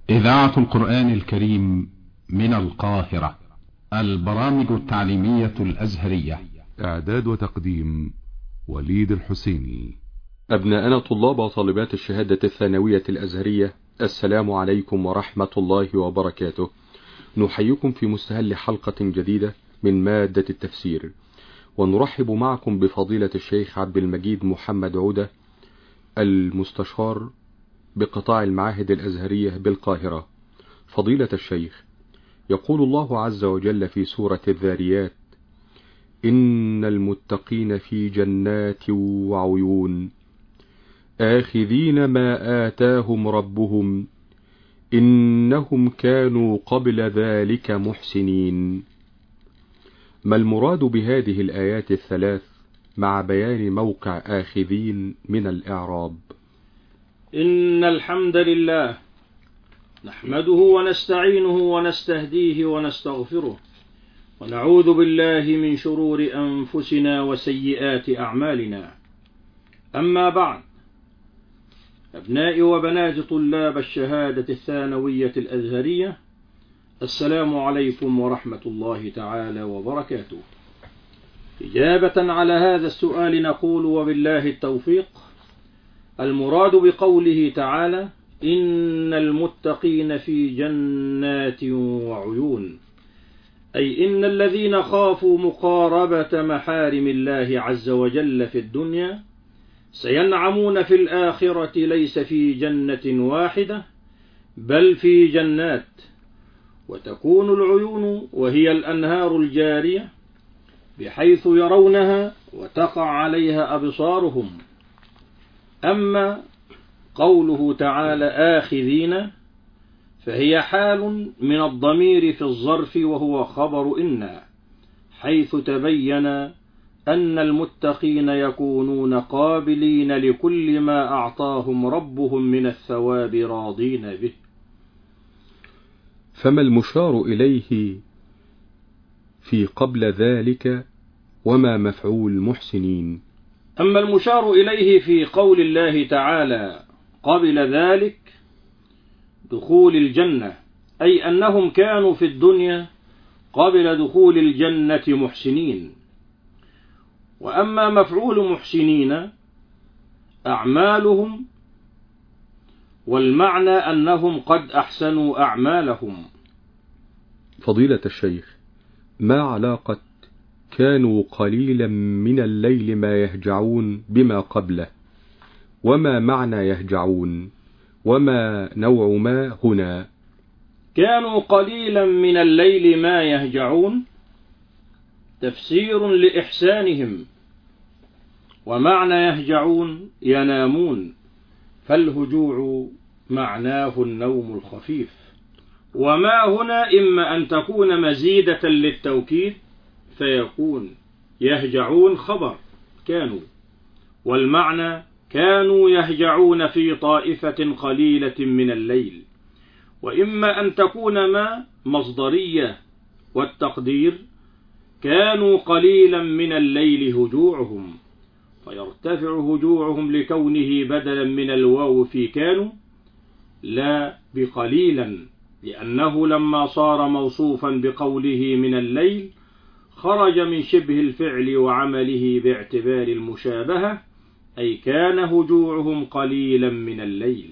إذاعة القرآن الكريم من القاهرة. البرامج التعليمية الأزهرية. إعداد وتقديم وليد الحسيني. أبناءنا طلاب وطالبات الشهادة الثانوية الأزهرية، السلام عليكم ورحمة الله وبركاته. نحييكم في مستهل حلقة جديدة من مادة التفسير، ونرحب معكم بفضيلة الشيخ عبد المجيد محمد عودة، المستشار بقطاع المعاهد الأزهرية بالقاهرة. فضيلة الشيخ، يقول الله عز وجل في سورة الذاريات: إن المتقين في جنات وعيون آخذين ما آتاهم ربهم إنهم كانوا قبل ذلك محسنين. ما المراد بهذه الآيات الثلاث مع بيان موقع آخذين من الإعراب؟ إن الحمد لله نحمده ونستعينه ونستهديه ونستغفره، ونعوذ بالله من شرور أنفسنا وسيئات أعمالنا. أما بعد، أبنائي وبنات طلاب الشهادة الثانوية الأزهرية، السلام عليكم ورحمة الله تعالى وبركاته. إجابة على هذا السؤال نقول وبالله التوفيق: المراد بقوله تعالى إن المتقين في جنات وعيون، أي إن الذين خافوا مقاربة محارم الله عز وجل في الدنيا سينعمون في الآخرة ليس في جنة واحدة بل في جنات، وتكون العيون وهي الأنهار الجارية بحيث يرونها وتقع عليها أبصارهم. أما قوله تعالى آخذين فهي حال من الضمير في الظرف وهو خبر إن، حيث تبين أن المتقين يكونون قابلين لكل ما أعطاهم ربهم من الثواب راضين به. فما المشار إليه في قبل ذلك، وما مفعول محسنين؟ أما المشار إليه في قول الله تعالى قبل ذلك دخول الجنة، أي أنهم كانوا في الدنيا قبل دخول الجنة محسنين. وأما مفعول محسنين أعمالهم، والمعنى أنهم قد أحسنوا أعمالهم. فضيلة الشيخ، ما علاقة كانوا قليلا من الليل ما يهجعون بما قبله؟ وما معنى يهجعون؟ وما نوع ما هنا؟ كانوا قليلا من الليل ما يهجعون تفسير لإحسانهم، ومعنى يهجعون ينامون، فالهجوع معناه النوم الخفيف. وما هنا إما أن تكون مزيدة للتوكيد فيكون يهجعون خبر كانوا، والمعنى كانوا يهجعون في طائفة قليلة من الليل، وإما أن تكون ما مصدرية، والتقدير كانوا قليلا من الليل هجوعهم، فيرتفع هجوعهم لكونه بدلا من الواو في كانوا لا بقليلا، لأنه لما صار موصوفا بقوله من الليل خرج من شبه الفعل وعمله باعتبار المشابهة، أي كان هجوعهم قليلا من الليل.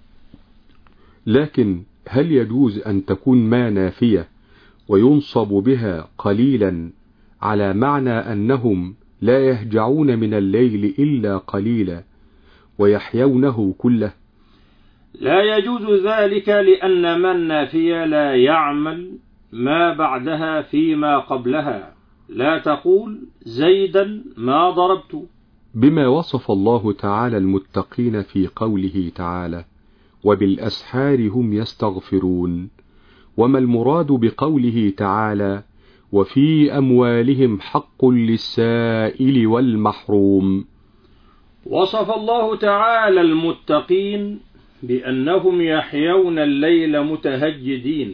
لكن هل يجوز أن تكون ما نافية وينصب بها قليلا على معنى أنهم لا يهجعون من الليل إلا قليلا ويحيونه كله؟ لا يجوز ذلك، لأن من نافية لا يعمل ما بعدها فيما قبلها. لا تقول زيدا ما ضربت، بما وصف الله تعالى المتقين في قوله تعالى وبالأسحار هم يستغفرون. وما المراد بقوله تعالى وفي أموالهم حق للسائل والمحروم؟ وصف الله تعالى المتقين بأنهم يحيون الليل متهجدين،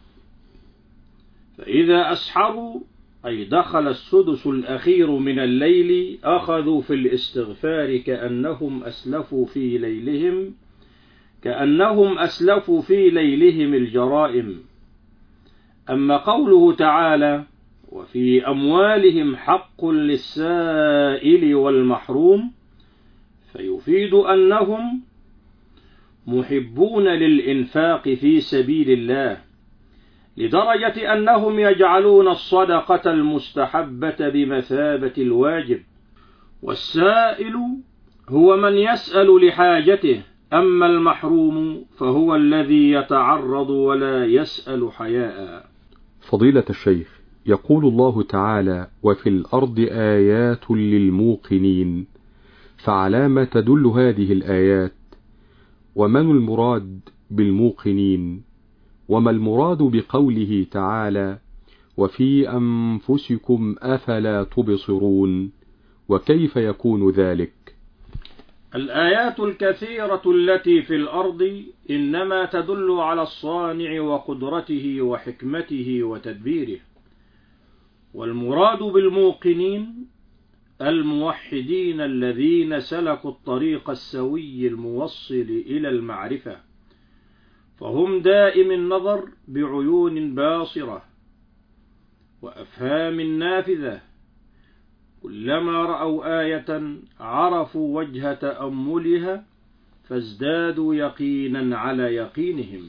فإذا أسحروا أي دخل السدس الأخير من الليل أخذوا في الاستغفار كأنهم أسلفوا في ليلهم كأنهم أسلفوا في ليلهم الجرائم. أما قوله تعالى: وفي أموالهم حق للسائل والمحروم، فيفيد أنهم محبون للإنفاق في سبيل الله، لدرجة أنهم يجعلون الصدقة المستحبة بمثابة الواجب. والسائل هو من يسأل لحاجته، أما المحروم فهو الذي يتعرض ولا يسأل حياء. فضيلة الشيخ، يقول الله تعالى: وفي الأرض آيات للموقنين، فعلى ما تدل هذه الآيات؟ ومن المراد بالموقنين؟ وما المراد بقوله تعالى: وفي أنفسكم أفلا تبصرون؟ وكيف يكون ذلك؟ الآيات الكثيرة التي في الأرض إنما تدل على الصانع وقدرته وحكمته وتدبيره. والمراد بالموقنين الموحدين الذين سلكوا الطريق السوي الموصل إلى المعرفة، فهم دائم النظر بعيون باصرة وأفهام نافذة، كلما رأوا آية عرفوا وجه تأملها فازدادوا يقينا على يقينهم.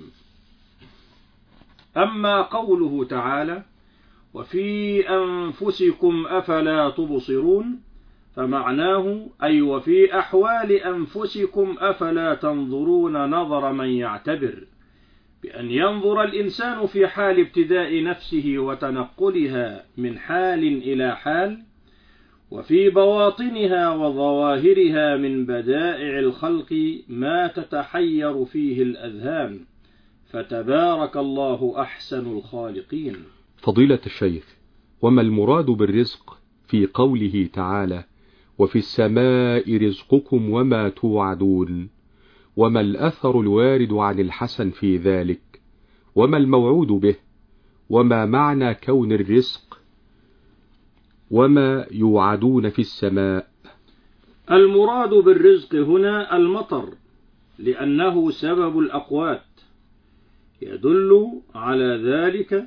أما قوله تعالى: وفي أنفسكم أفلا تبصرون، فمعناه أي وفي أحوال أنفسكم أفلا تنظرون نظر من يعتبر، بأن ينظر الإنسان في حال ابتداء نفسه وتنقلها من حال إلى حال، وفي بواطنها وظواهرها من بدائع الخلق ما تتحير فيه الأذهان، فتبارك الله أحسن الخالقين. فضيلة الشيخ، وما المراد بالرزق في قوله تعالى: وفي السماء رزقكم وما توعدون؟ وما الأثر الوارد عن الحسن في ذلك؟ وما الموعود به؟ وما معنى كون الرزق وما يوعدون في السماء؟ المراد بالرزق هنا المطر، لأنه سبب الأقوات. يدل على ذلك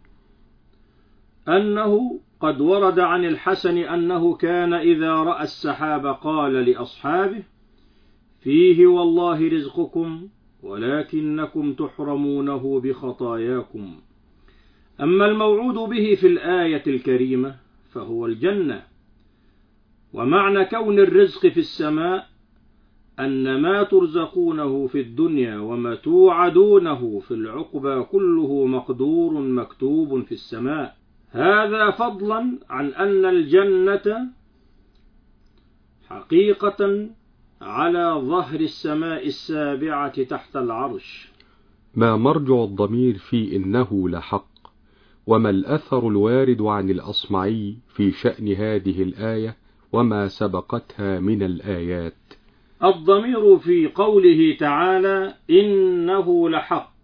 أنه قد ورد عن الحسن أنه كان إذا رأى السحاب قال لأصحابه: فيه والله رزقكم ولكنكم تحرمونه بخطاياكم. أما الموعود به في الآية الكريمة فهو الجنة. ومعنى كون الرزق في السماء أن ما ترزقونه في الدنيا وما توعدونه في العقبى كله مقدور مكتوب في السماء، هذا فضلا عن أن الجنة حقيقة على ظهر السماء السابعة تحت العرش. ما مرجع الضمير في إنه لحق؟ وما الأثر الوارد عن الأصمعي في شأن هذه الآية وما سبقتها من الآيات؟ الضمير في قوله تعالى إنه لحق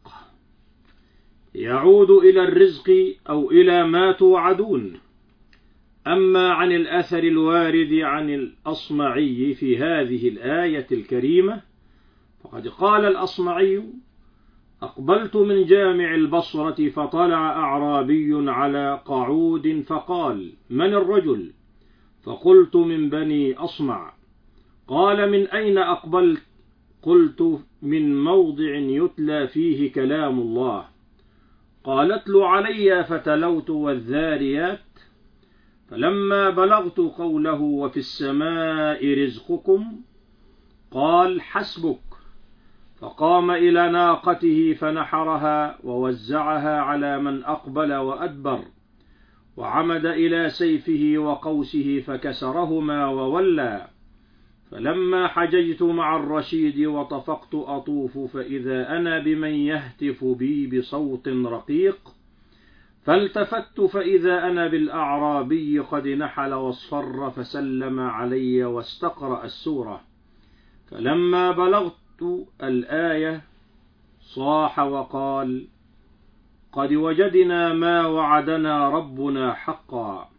يعود إلى الرزق أو إلى ما توعدون. أما عن الأثر الوارد عن الأصمعي في هذه الآية الكريمة فقد قال الأصمعي: أقبلت من جامع البصرة فطلع أعرابي على قعود فقال: من الرجل؟ فقلت: من بني أصمع. قال: من أين أقبلت؟ قلت: من موضع يتلى فيه كلام الله. قال: اتل علي. فتلوت والذاريات. فلما بلغت قوله وفي السماء رزقكم قال: حسبك. فقام إلى ناقته فنحرها ووزعها على من أقبل وأدبر، وعمد إلى سيفه وقوسه فكسرهما وولى. فلما حججت مع الرشيد وطفقت أطوف فإذا أنا بمن يهتف بي بصوت رقيق، فالتفت فإذا أنا بالأعرابي قد نحل واصفر فسلم علي واستقرأ السورة. فلما بلغت الآية صاح وقال: قد وجدنا ما وعدنا ربنا حقا.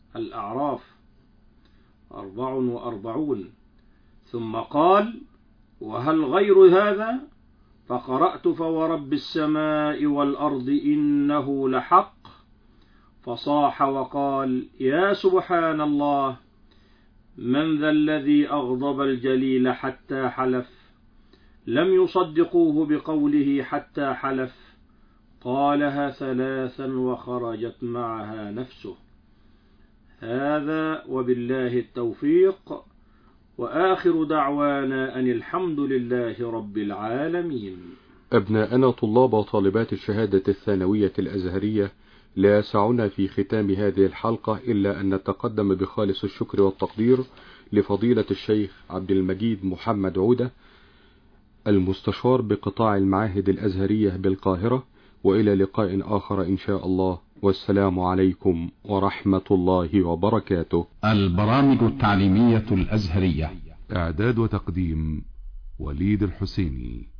الأعراف 44. ثم قال: وهل غير هذا؟ فقرأت فورب السماء والأرض إنه لحق، فصاح وقال: يا سبحان الله، من ذا الذي أغضب الجليل حتى حلف؟ لم يصدقوه بقوله حتى حلف، قالها 3 وخرجت معها نفسه. هذا وبالله التوفيق، وآخر دعوانا أن الحمد لله رب العالمين. أبناءنا طلاب وطالبات الشهادة الثانوية الأزهرية، لا يسعنا في ختام هذه الحلقة إلا أن نتقدم بخالص الشكر والتقدير لفضيلة الشيخ عبد المجيد محمد عودة، المستشار بقطاع المعاهد الأزهرية بالقاهرة، وإلى لقاء آخر إن شاء الله، والسلام عليكم ورحمة الله وبركاته. البرامج التعليمية الأزهرية، إعداد وتقديم وليد الحسيني.